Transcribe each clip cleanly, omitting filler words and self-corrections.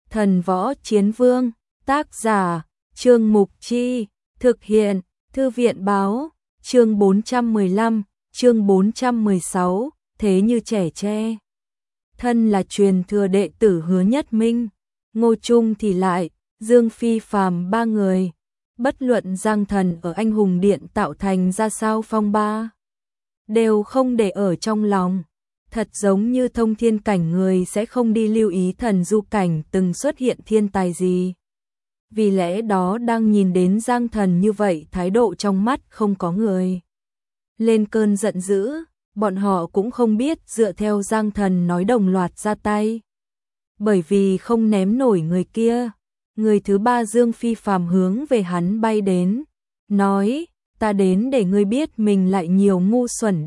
Thần Võ Chiến Vương, tác giả, Trương Mục Chi, thực hiện, Thư viện Báo, chương 415, chương 416, thế như trẻ tre. Thân là truyền thừa đệ tử Hứa Nhất Minh, Ngô Trung thì lại, Dương Phi Phàm ba người. Bất luận Giang Thần ở Anh Hùng Điện tạo thành ra sao phong ba, đều không để ở trong lòng. Thật giống như thông thiên cảnh người sẽ không đi lưu ý thần du cảnh từng xuất hiện thiên tài gì. Vì lẽ đó đang nhìn đến Giang Thần như vậy, thái độ trong mắt không có người lên cơn giận dữ, bọn họ cũng không biết dựa theo Giang Thần nói đồng loạt ra tay. Bởi vì không ném nổi người kia, người thứ ba Dương Phi Phàm hướng về hắn bay đến, nói, ta đến để ngươi biết mình lại nhiều ngu xuẩn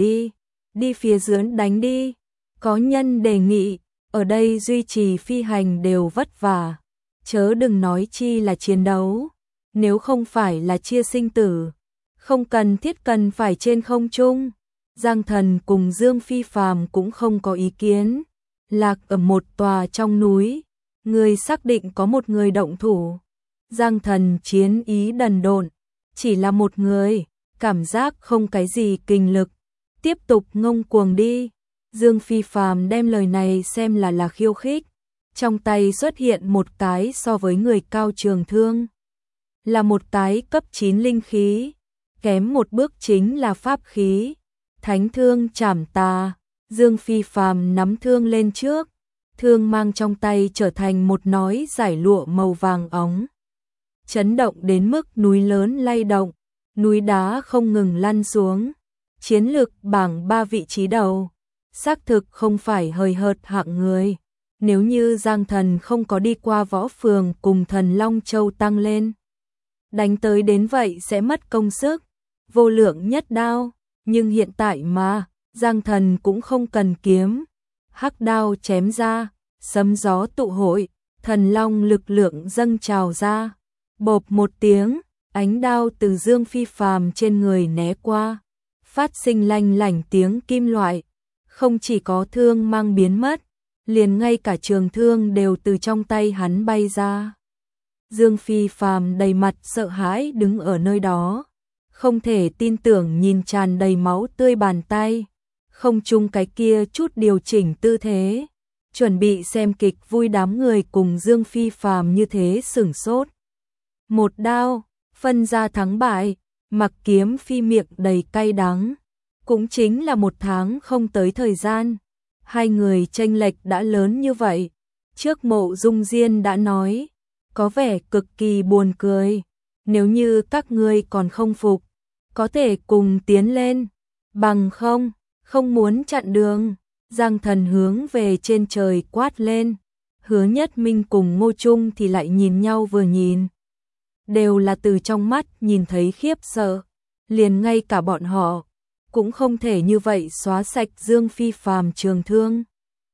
đi phía dưới đánh đi. Có nhân đề nghị, ở đây duy trì phi hành đều vất vả, chớ đừng nói chi là chiến đấu, nếu không phải là chia sinh tử, không cần thiết cần phải trên không trung. Giang Thần cùng Dương Phi Phàm cũng không có ý kiến, lạc ở một tòa trong núi, người xác định có một người động thủ. Giang Thần chiến ý đần độn, chỉ là một người, cảm giác không cái gì kinh lực, tiếp tục ngông cuồng đi. Dương Phi Phàm đem lời này xem là khiêu khích, trong tay xuất hiện một cái so với người cao trường thương, là một cái cấp 9 linh khí, kém một bước chính là pháp khí, Thánh Thương Trảm Tà. Dương Phi Phàm nắm thương lên trước, thương mang trong tay trở thành một nói giải lụa màu vàng óng, chấn động đến mức núi lớn lay động, núi đá không ngừng lăn xuống. Chiến lược bảng 3 vị trí đầu, xác thực không phải hời hợt hạng người. Nếu như Giang Thần không có đi qua võ phường cùng Thần Long Châu tăng lên, đánh tới đến vậy sẽ mất công sức, vô lượng nhất đao. Nhưng hiện tại mà, Giang Thần cũng không cần kiếm, hắc đao chém ra, sấm gió tụ hội, thần long lực lượng dâng trào ra, bộp một tiếng, ánh đao từ Dương Phi Phàm trên người né qua, phát sinh lanh lảnh tiếng kim loại. Không chỉ có thương mang biến mất, liền ngay cả trường thương đều từ trong tay hắn bay ra. Dương Phi Phàm đầy mặt sợ hãi đứng ở nơi đó, không thể tin tưởng nhìn tràn đầy máu tươi bàn tay, không chung cái kia chút điều chỉnh tư thế, chuẩn bị xem kịch vui đám người cùng Dương Phi Phàm như thế sửng sốt. Một đao, phân ra thắng bại, Mặc Kiếm Phi miệng đầy cay đắng. Cũng chính là 1 tháng không tới thời gian, hai người chênh lệch đã lớn như vậy. Trước Mộ Dung Diên đã nói, có vẻ cực kỳ buồn cười, nếu như các ngươi còn không phục, có thể cùng tiến lên, bằng không muốn chặn đường. Giang Thần hướng về trên trời quát lên, Hứa Nhất Minh cùng Ngô Trung thì lại nhìn nhau, vừa nhìn đều là từ trong mắt nhìn thấy khiếp sợ, liền ngay cả bọn họ cũng không thể như vậy xóa sạch Dương Phi Phàm trường thương.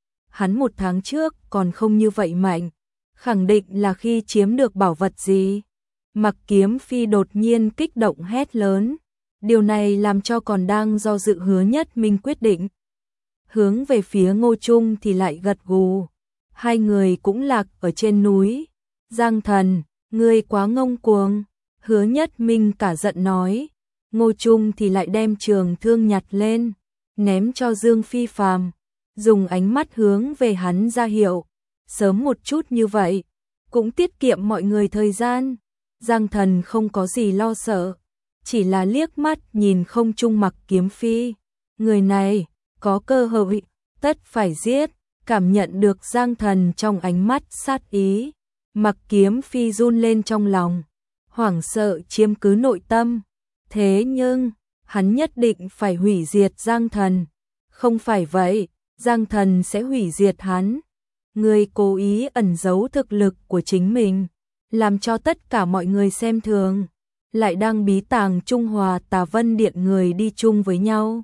Hắn 1 tháng trước còn không như vậy mạnh, khẳng định là khi chiếm được bảo vật gì. Mặc Kiếm Phi đột nhiên kích động hét lớn, điều này làm cho còn đang do dự Hứa Nhất Minh quyết định. Hướng về phía Ngô Trung thì lại gật gù, hai người cũng lạc ở trên núi. Giang Thần, ngươi quá ngông cuồng, Hứa Nhất Minh cả giận nói. Ngô Trung thì lại đem trường thương nhặt lên, ném cho Dương Phi Phàm, dùng ánh mắt hướng về hắn ra hiệu, sớm một chút như vậy, cũng tiết kiệm mọi người thời gian. Giang Thần không có gì lo sợ, chỉ là liếc mắt nhìn không trung Mặc Kiếm Phi, người này, có cơ hội, tất phải giết, cảm nhận được Giang Thần trong ánh mắt sát ý. Mặc Kiếm Phi run lên trong lòng, hoảng sợ chiếm cứ nội tâm. Thế nhưng, hắn nhất định phải hủy diệt Giang Thần. Không phải vậy, Giang Thần sẽ hủy diệt hắn. Người cố ý ẩn giấu thực lực của chính mình, làm cho tất cả mọi người xem thường, lại đang bí tàng Trung Hòa Tà Vân Điện người đi chung với nhau.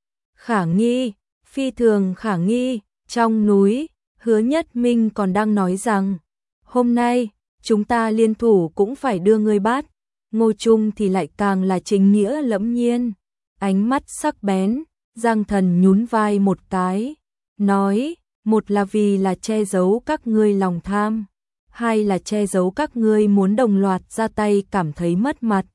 Khả nghi, phi thường khả nghi. Trong núi, Hứa Nhất Minh còn đang nói rằng, hôm nay, chúng ta liên thủ cũng phải đưa ngươi bắt. Ngô Trung thì lại càng là chính nghĩa lẫm nhiên, ánh mắt sắc bén. Giang Thần nhún vai một cái, nói, một là vì là che giấu các ngươi lòng tham, hay là che giấu các ngươi muốn đồng loạt ra tay cảm thấy mất mặt?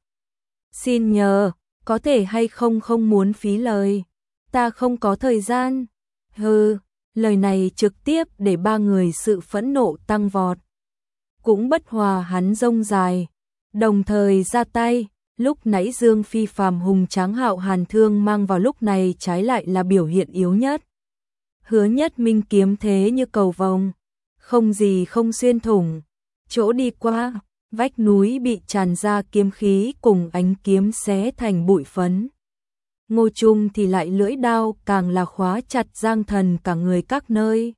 Xin nhờ, có thể hay không không muốn phí lời. Ta không có thời gian. Hừ, lời này trực tiếp để ba người sự phẫn nộ tăng vọt. Cũng bất hòa hắn rông dài, đồng thời ra tay. Lúc nãy Dương Phi Phàm hùng tráng hạo hàn thương mang vào lúc này trái lại là biểu hiện yếu nhất. Hứa Nhất Minh kiếm thế như cầu vồng, không gì không xuyên thủng, chỗ đi qua, vách núi bị tràn ra kiếm khí cùng ánh kiếm xé thành bụi phấn. Ngô Trung thì lại lưỡi đao càng là khóa chặt Giang Thần cả người các nơi.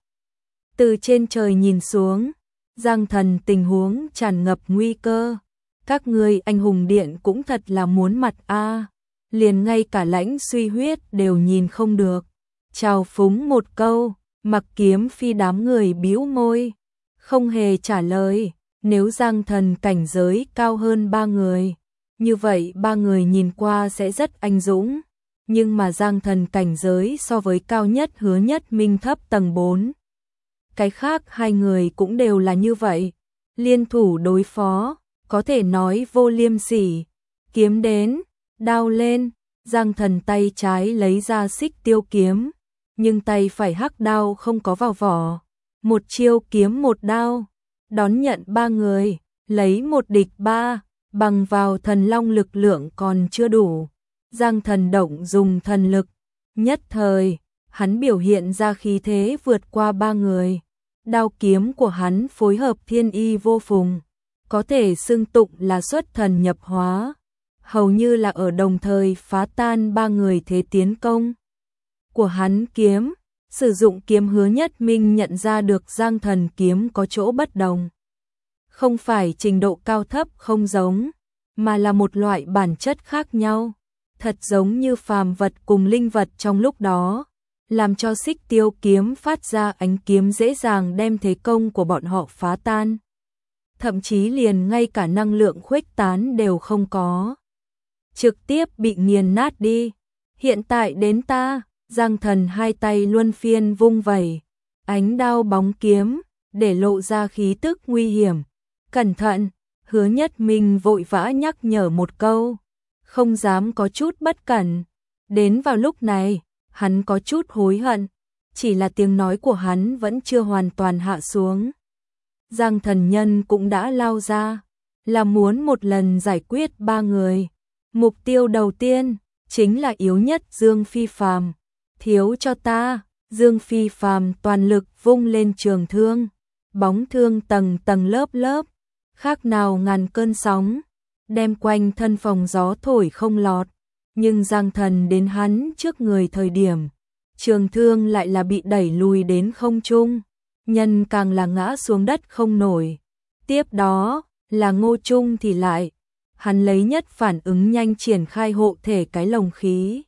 Từ trên trời nhìn xuống, Giang Thần tình huống tràn ngập nguy cơ. Các ngươi anh hùng điện cũng thật là muốn mặt a, liền ngay cả Lãnh Suy Huyết đều nhìn không được. Chào phúng một câu, Mặc Kiếm Phi đám người bĩu môi, không hề trả lời. Nếu Giang Thần cảnh giới cao hơn ba người, như vậy ba người nhìn qua sẽ rất anh dũng. Nhưng mà Giang Thần cảnh giới so với cao nhất Hứa Nhất Minh thấp tầng 4. Cái khác hai người cũng đều là như vậy, liên thủ đối phó, có thể nói vô liêm sỉ. Kiếm đến, đao lên, Giang Thần tay trái lấy ra Xích Tiêu kiếm, nhưng tay phải hắc đao không có vào vỏ. Một chiêu kiếm một đao, đón nhận ba người, lấy một địch ba, bằng vào thần long lực lượng còn chưa đủ. Giang Thần động dùng thần lực, nhất thời, hắn biểu hiện ra khí thế vượt qua ba người. Đao kiếm của hắn phối hợp thiên y vô phùng, có thể xưng tụng là xuất thần nhập hóa, hầu như là ở đồng thời phá tan ba người thế tiến công của hắn kiếm. Sử dụng kiếm Hứa Nhất Minh nhận ra được Giang Thần kiếm có chỗ bất đồng. Không phải trình độ cao thấp không giống, mà là một loại bản chất khác nhau. Thật giống như phàm vật cùng linh vật trong lúc đó, làm cho Xích Tiêu kiếm phát ra ánh kiếm dễ dàng đem thế công của bọn họ phá tan. Thậm chí liền ngay cả năng lượng khuếch tán đều không có. Trực tiếp bị nghiền nát đi. Hiện tại đến ta, Giang Thần hai tay luân phiên vung vẩy, ánh đao bóng kiếm, để lộ ra khí tức nguy hiểm. Cẩn thận, Hứa Nhất Minh vội vã nhắc nhở một câu, không dám có chút bất cẩn. Đến vào lúc này, hắn có chút hối hận, chỉ là tiếng nói của hắn vẫn chưa hoàn toàn hạ xuống. Giang Thần nhân cũng đã lao ra, là muốn một lần giải quyết ba người. Mục tiêu đầu tiên chính là yếu nhất Dương Phi Phàm. Thiếu cho ta. Dương Phi Phàm toàn lực vung lên trường thương, bóng thương tầng tầng lớp lớp, khác nào ngàn cơn sóng, đem quanh thân phòng gió thổi không lọt. Nhưng Giang Thần đến hắn trước người thời điểm, trường thương lại là bị đẩy lùi đến không trung, nhân càng là ngã xuống đất không nổi. Tiếp đó là Ngô Trung thì lại, hắn lấy nhất phản ứng nhanh triển khai hộ thể cái lồng khí,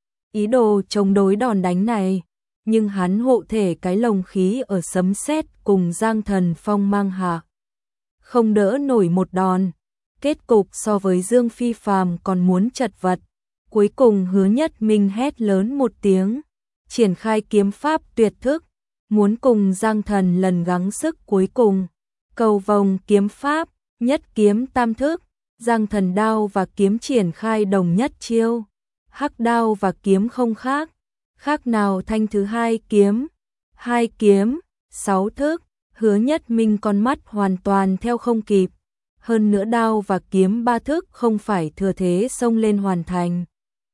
ý đồ chống đối đòn đánh này. Nhưng hắn hộ thể cái lồng khí ở sấm sét cùng Giang Thần phong mang hạ, không đỡ nổi một đòn. Kết cục so với Dương Phi Phàm còn muốn chật vật. Cuối cùng Hứa Nhất Minh hét lớn một tiếng, triển khai kiếm pháp tuyệt thức, muốn cùng Giang Thần lần gắng sức cuối cùng. Cầu vồng kiếm pháp, nhất kiếm tam thức, Giang Thần đao và kiếm triển khai đồng nhất chiêu. Hắc đao và kiếm không khác, khác nào thanh thứ hai kiếm. Hai kiếm, 6 thức, Hứa Nhất Minh con mắt hoàn toàn theo không kịp. Hơn nữa đao và kiếm 3 thức không phải thừa thế xông lên hoàn thành.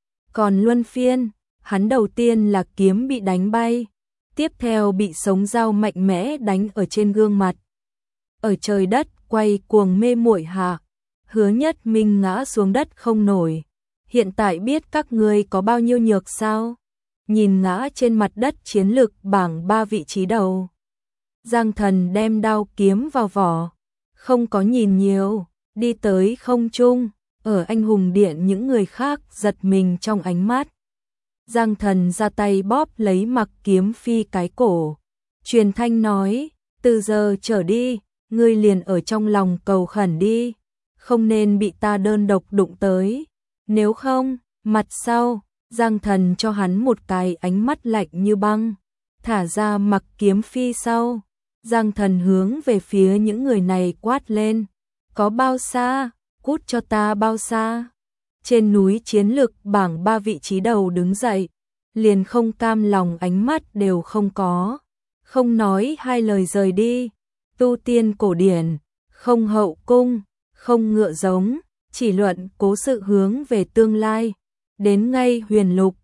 Còn luân phiên, hắn đầu tiên là kiếm bị đánh bay, tiếp theo bị sống dao mạnh mẽ đánh ở trên gương mặt. Ở trời đất quay cuồng mê muội hạ, Hứa Nhất Minh ngã xuống đất không nổi. Hiện tại biết các ngươi có bao nhiêu nhược sao? Nhìn ngã trên mặt đất chiến lực bảng 3 vị trí đầu, Giang Thần đem đao kiếm vào vỏ, không có nhìn nhiều, đi tới không trung. Ở anh hùng điện những người khác giật mình trong ánh mắt. Giang Thần ra tay bóp lấy Mặc Kiếm Phi cái cổ, truyền thanh nói, từ giờ trở đi, ngươi liền ở trong lòng cầu khẩn đi, không nên bị ta đơn độc đụng tới. Nếu không, mặt sau. Giang Thần cho hắn một cái ánh mắt lạnh như băng, thả ra Mặc Kiếm Phi sau. Giang Thần hướng về phía những người này quát lên, có bao xa, cút cho ta bao xa. Trên núi chiến lực bảng 3 vị trí đầu đứng dậy, liền không cam lòng ánh mắt đều không có, không nói hai lời rời đi. Tu tiên cổ điển, không hậu cung, không ngựa giống, chỉ luận cố sự hướng về tương lai. Đến ngay Huyền Lục,